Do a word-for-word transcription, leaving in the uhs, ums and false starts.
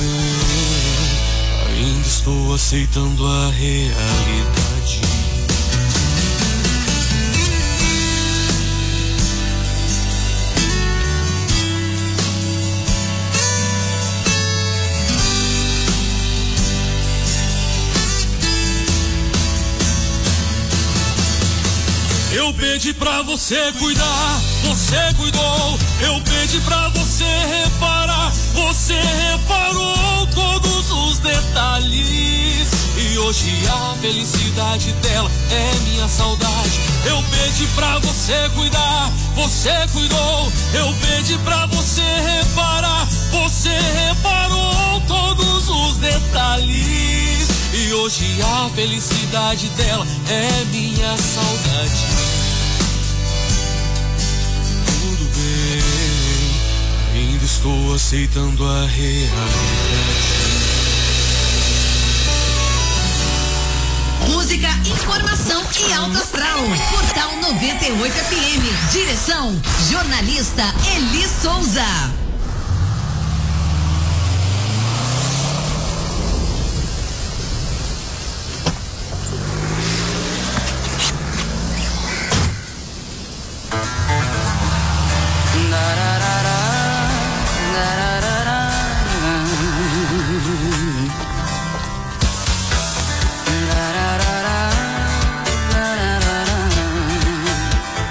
bem, ainda estou aceitando a realidade. Eu pedi pra você cuidar, você cuidou. Eu pedi pra você reparar, você reparou todos os detalhes. E hoje a felicidade dela é minha saudade. Eu pedi pra você cuidar, você cuidou. Eu pedi pra você reparar, você reparou todos os detalhes. E hoje a felicidade dela é minha saudade. Tudo bem, ainda estou aceitando a realidade. Música, informação e alto astral. Portal noventa e oito F M. Direção, jornalista Eli Souza.